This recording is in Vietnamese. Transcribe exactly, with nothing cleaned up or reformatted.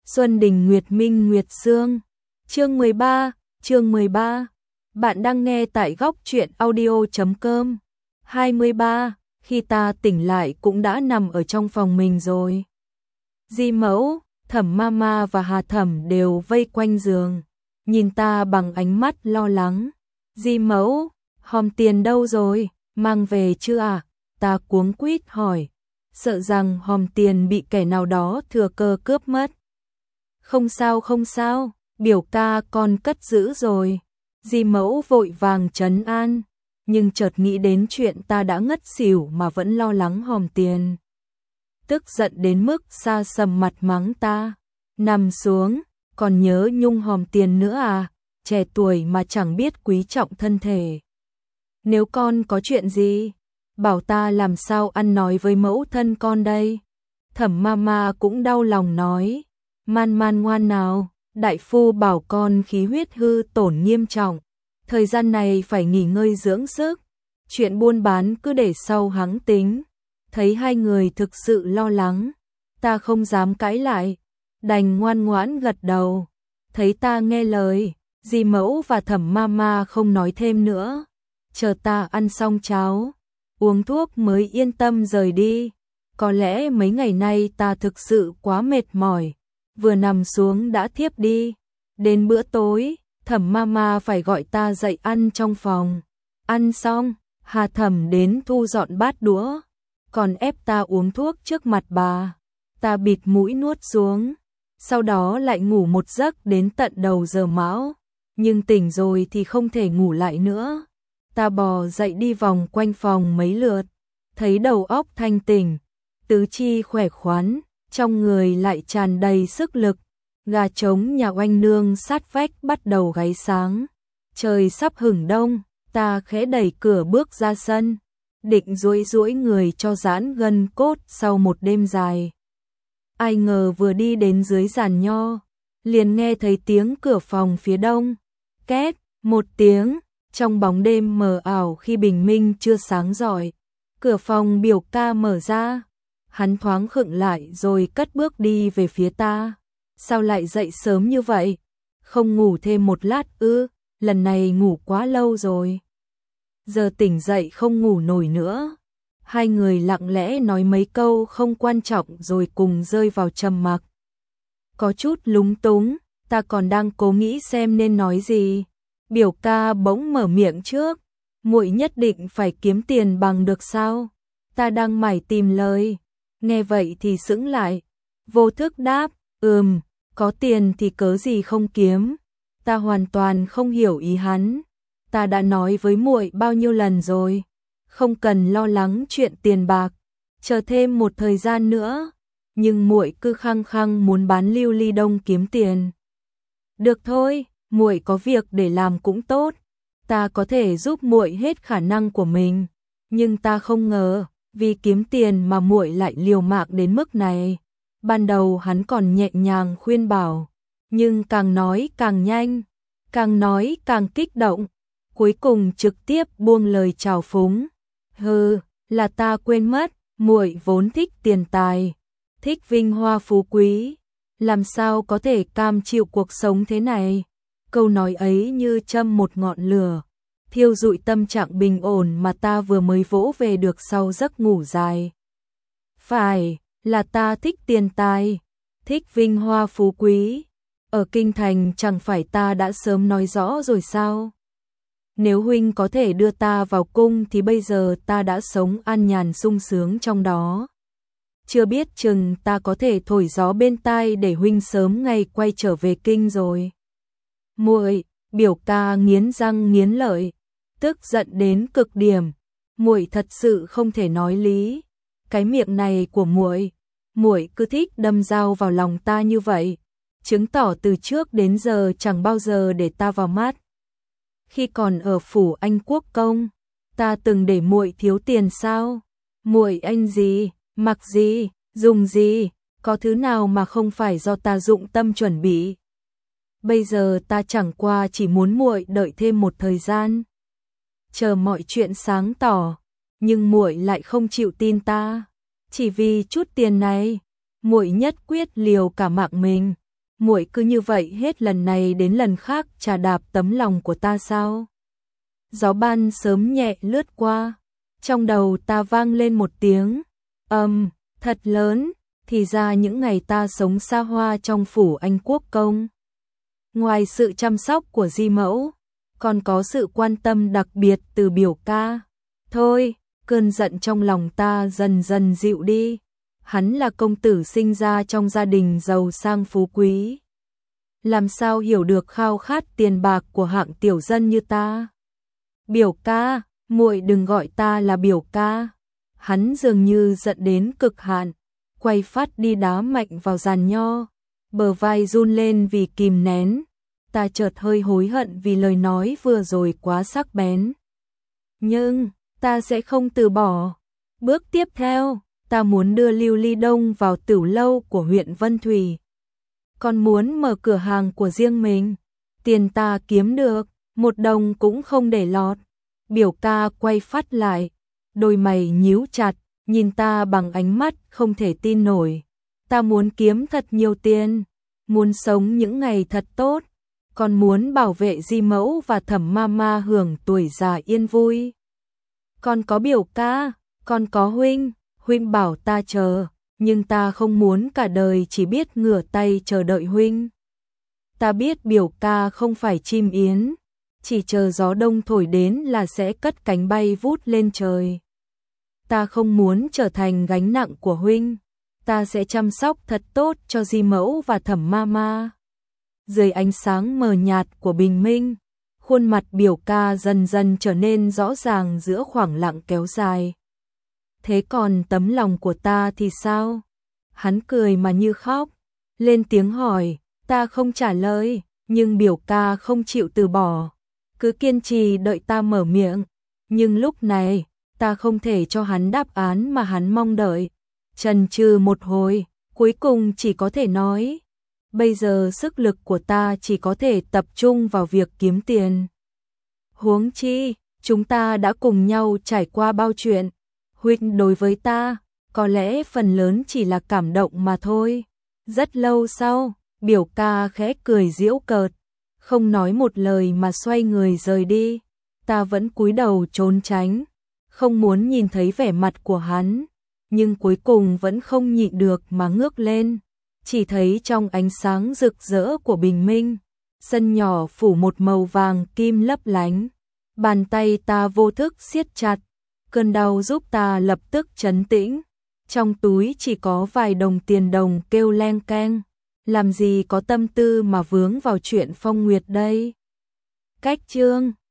Xuân Đình Nguyệt Minh Nguyệt Sương. Chương mười ba, chương mười ba. Bạn đang nghe tại góc truyện audio chấm com. hai mươi ba, khi ta tỉnh lại cũng đã nằm ở trong phòng mình rồi. Di Mẫu, Thẩm Mama và Hà Thẩm đều vây quanh giường, nhìn ta bằng ánh mắt lo lắng. Di Mẫu, Hòm Tiền đâu rồi, mang về chưa à? Ta cuống quýt hỏi, sợ rằng Hòm Tiền bị kẻ nào đó thừa cơ cướp mất. Không sao không sao, biểu ca con cất giữ rồi. Di Mẫu vội vàng trấn an, nhưng chợt nghĩ đến chuyện ta đã ngất xỉu mà vẫn lo lắng Hòm Tiền. Tức giận đến mức xa sầm mặt mắng ta, nằm xuống, còn nhớ nhung Hòm Tiền nữa à, trẻ tuổi mà chẳng biết quý trọng thân thể. Nếu con có chuyện gì, bảo ta làm sao ăn nói với mẫu thân con đây. Thẩm Mama cũng đau lòng nói, Man Man ngoan nào, đại phu bảo con khí huyết hư tổn nghiêm trọng, thời gian này phải nghỉ ngơi dưỡng sức, chuyện buôn bán cứ để sau hẵng tính. Thấy hai người thực sự lo lắng, ta không dám cãi lại, đành ngoan ngoãn gật đầu. Thấy ta nghe lời, Di Mẫu và Thẩm Mama không nói thêm nữa, chờ ta ăn xong cháo, uống thuốc mới yên tâm rời đi. Có lẽ mấy ngày nay ta thực sự quá mệt mỏi, vừa nằm xuống đã thiếp đi. Đến bữa tối, Thẩm Mama phải gọi ta dậy ăn trong phòng. Ăn xong, Hà Thẩm đến thu dọn bát đũa, còn ép ta uống thuốc trước mặt bà. Ta bịt mũi nuốt xuống, sau đó lại ngủ một giấc đến tận đầu giờ mão, nhưng tỉnh rồi thì không thể ngủ lại nữa. Ta bò dậy đi vòng quanh phòng mấy lượt, thấy đầu óc thanh tỉnh, tứ chi khỏe khoắn, trong người lại tràn đầy sức lực. Gà trống nhà oanh nương sát vách bắt đầu gáy sáng. Trời sắp hửng đông, ta khẽ đẩy cửa bước ra sân, định duỗi duỗi người cho giãn gân cốt sau một đêm dài. Ai ngờ vừa đi đến dưới giàn nho, liền nghe thấy tiếng cửa phòng phía đông. Két, một tiếng, trong bóng đêm mờ ảo khi bình minh chưa sáng rọi, cửa phòng biểu ca mở ra. Hắn thoáng khựng lại rồi cất bước đi về phía ta. Sao lại dậy sớm như vậy? Không ngủ thêm một lát ư? Lần này ngủ quá lâu rồi. Giờ tỉnh dậy không ngủ nổi nữa. Hai người lặng lẽ nói mấy câu không quan trọng rồi cùng rơi vào trầm mặc. Có chút lúng túng, ta còn đang cố nghĩ xem nên nói gì. Biểu ca bỗng mở miệng trước, muội nhất định phải kiếm tiền bằng được sao? Ta đang mải tìm lời. Nghe vậy thì sững lại, vô thức đáp, ừm, có tiền thì cớ gì không kiếm. Ta hoàn toàn không hiểu ý hắn. Ta đã nói với muội bao nhiêu lần rồi, không cần lo lắng chuyện tiền bạc, chờ thêm một thời gian nữa. Nhưng muội cứ khăng khăng muốn bán lưu ly đông kiếm tiền. Được thôi, muội có việc để làm cũng tốt, ta có thể giúp muội hết khả năng của mình, nhưng ta không ngờ vì kiếm tiền mà muội lại liều mạng đến mức này. Ban đầu hắn còn nhẹ nhàng khuyên bảo, nhưng càng nói càng nhanh, càng nói càng kích động, cuối cùng trực tiếp buông lời trào phúng. Hừ, là ta quên mất, muội vốn thích tiền tài, thích vinh hoa phú quý, làm sao có thể cam chịu cuộc sống thế này. Câu nói ấy như châm một ngọn lửa, thiêu rụi tâm trạng bình ổn mà ta vừa mới vỗ về được sau giấc ngủ dài. Phải, là ta thích tiền tài, thích vinh hoa phú quý. Ở kinh thành chẳng phải ta đã sớm nói rõ rồi sao? Nếu huynh có thể đưa ta vào cung thì bây giờ ta đã sống an nhàn sung sướng trong đó. Chưa biết chừng ta có thể thổi gió bên tai để huynh sớm ngày quay trở về kinh rồi. Muội, biểu ca nghiến răng nghiến lợi, tức giận đến cực điểm. Muội thật sự không thể nói lý. Cái miệng này của muội, muội cứ thích đâm dao vào lòng ta như vậy, chứng tỏ từ trước đến giờ chẳng bao giờ để ta vào mắt. Khi còn ở phủ Anh Quốc công, ta từng để muội thiếu tiền sao? Muội anh gì, mặc gì, dùng gì, có thứ nào mà không phải do ta dụng tâm chuẩn bị. Bây giờ ta chẳng qua chỉ muốn muội đợi thêm một thời gian, chờ mọi chuyện sáng tỏ, nhưng muội lại không chịu tin ta. Chỉ vì chút tiền này, muội nhất quyết liều cả mạng mình. muội cứ như vậy hết lần này đến lần khác chà đạp tấm lòng của ta sao? Gió ban sớm nhẹ lướt qua, trong đầu ta vang lên một tiếng ầm um, thật lớn, thì ra những ngày ta sống xa hoa trong phủ Anh Quốc công. Ngoài sự chăm sóc của di mẫu, còn có sự quan tâm đặc biệt từ biểu ca. Thôi, cơn giận trong lòng ta dần dần dịu đi. Hắn là công tử sinh ra trong gia đình giàu sang phú quý. Làm sao hiểu được khao khát tiền bạc của hạng tiểu dân như ta? Biểu ca, muội đừng gọi ta là biểu ca. Hắn dường như giận đến cực hạn, quay phát đi đá mạnh vào giàn nho. Bờ vai run lên vì kìm nén. Ta chợt hơi hối hận vì lời nói vừa rồi quá sắc bén. Nhưng, ta sẽ không từ bỏ. Bước tiếp theo, ta muốn đưa Lưu Ly Đông vào tửu lâu của huyện Vân Thủy. Còn muốn mở cửa hàng của riêng mình. Tiền ta kiếm được, một đồng cũng không để lọt. Biểu ca quay phát lại, đôi mày nhíu chặt, nhìn ta bằng ánh mắt không thể tin nổi. Ta muốn kiếm thật nhiều tiền, muốn sống những ngày thật tốt, còn muốn bảo vệ di mẫu và Thẩm Mama hưởng tuổi già yên vui. Còn có biểu ca, còn có huynh, huynh bảo ta chờ, nhưng ta không muốn cả đời chỉ biết ngửa tay chờ đợi huynh. Ta biết biểu ca không phải chim yến, chỉ chờ gió đông thổi đến là sẽ cất cánh bay vút lên trời. Ta không muốn trở thành gánh nặng của huynh, ta sẽ chăm sóc thật tốt cho di mẫu và Thẩm Mama. Dưới ánh sáng mờ nhạt của bình minh, khuôn mặt biểu ca dần dần trở nên rõ ràng giữa khoảng lặng kéo dài. Thế còn tấm lòng của ta thì sao? Hắn cười mà như khóc, lên tiếng hỏi, ta không trả lời, nhưng biểu ca không chịu từ bỏ, cứ kiên trì đợi ta mở miệng. Nhưng lúc này, ta không thể cho hắn đáp án mà hắn mong đợi. Chần chừ một hồi, cuối cùng chỉ có thể nói, bây giờ sức lực của ta chỉ có thể tập trung vào việc kiếm tiền. Huống chi, chúng ta đã cùng nhau trải qua bao chuyện. Huynh đối với ta, có lẽ phần lớn chỉ là cảm động mà thôi. Rất lâu sau, biểu ca khẽ cười giễu cợt, không nói một lời mà xoay người rời đi. Ta vẫn cúi đầu trốn tránh, không muốn nhìn thấy vẻ mặt của hắn, nhưng cuối cùng vẫn không nhịn được mà ngước lên. Chỉ thấy trong ánh sáng rực rỡ của bình minh, sân nhỏ phủ một màu vàng kim lấp lánh. Bàn tay ta vô thức siết chặt, cơn đau giúp ta lập tức trấn tĩnh. Trong túi chỉ có vài đồng tiền đồng kêu leng keng, làm gì có tâm tư mà vướng vào chuyện Phong Nguyệt đây. Cách chương